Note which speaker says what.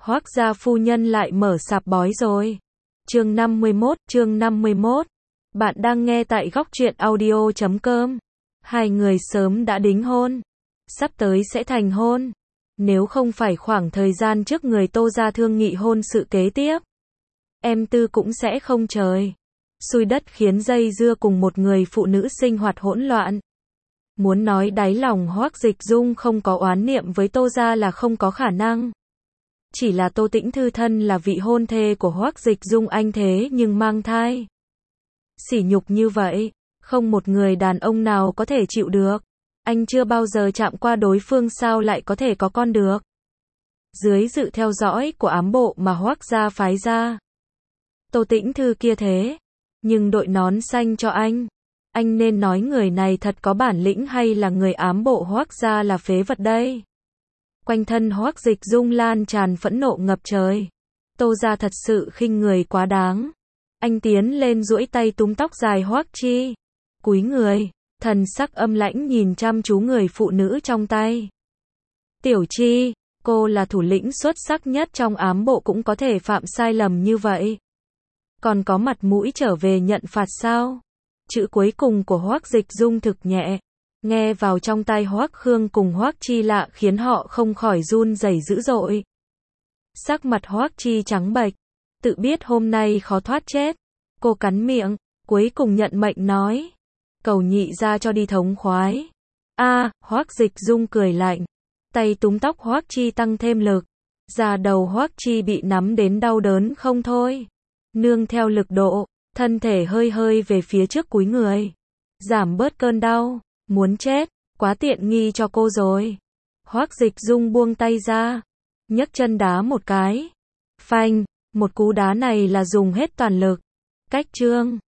Speaker 1: Hoác gia phu nhân lại mở sạp bói rồi. Chương 51. Bạn đang nghe tại góc truyện audio.com. Hai người sớm đã đính hôn. Sắp tới sẽ thành hôn. Nếu không phải khoảng thời gian trước người Tô gia thương nghị hôn sự kế tiếp, em Tư cũng sẽ không trời xui đất khiến dây dưa cùng một người phụ nữ sinh hoạt hỗn loạn. Muốn nói đáy lòng Hoác Dịch Dung không có oán niệm với Tô gia là không có khả năng. Chỉ là Tô Tĩnh Thư thân là vị hôn thê của Hoác Dịch Dung anh thế nhưng mang thai. Sỉ nhục như vậy, không một người đàn ông nào có thể chịu được. Anh chưa bao giờ chạm qua đối phương sao lại có thể có con được. Dưới sự theo dõi của ám bộ mà Hoác gia phái ra, Tô Tĩnh Thư kia thế nhưng đội nón xanh cho anh nên nói người này thật có bản lĩnh hay là người ám bộ Hoác gia là phế vật đây. Quanh thân Hoác Dịch Dung lan tràn phẫn nộ ngập trời. Tô gia thật sự khinh người quá đáng. Anh tiến lên duỗi tay túm tóc dài Hoác Chi, cúi người, thần sắc âm lãnh nhìn chăm chú người phụ nữ trong tay. Tiểu Chi, cô là thủ lĩnh xuất sắc nhất trong ám bộ cũng có thể phạm sai lầm như vậy. Còn có mặt mũi trở về nhận phạt sao? Chữ cuối cùng của Hoác Dịch Dung thực nhẹ, nghe vào trong tai Hoác Khương cùng Hoác Chi lạ khiến họ không khỏi run rẩy dữ dội. Sắc mặt Hoác Chi trắng bệch, tự biết hôm nay khó thoát chết. Cô cắn miệng, cuối cùng nhận mệnh nói, cầu nhị ra cho đi thống khoái. Hoác Dịch Dung cười lạnh, tay túm tóc Hoác Chi tăng thêm lực. Da đầu Hoác Chi bị nắm đến đau đớn không thôi. Nương theo lực độ, thân thể hơi hơi về phía trước cúi người, giảm bớt cơn đau. Muốn chết, quá tiện nghi cho cô rồi. Hoác Dịch Dung buông tay ra, nhấc chân đá một cái. Phanh, một cú đá này là dùng hết toàn lực. Cách chương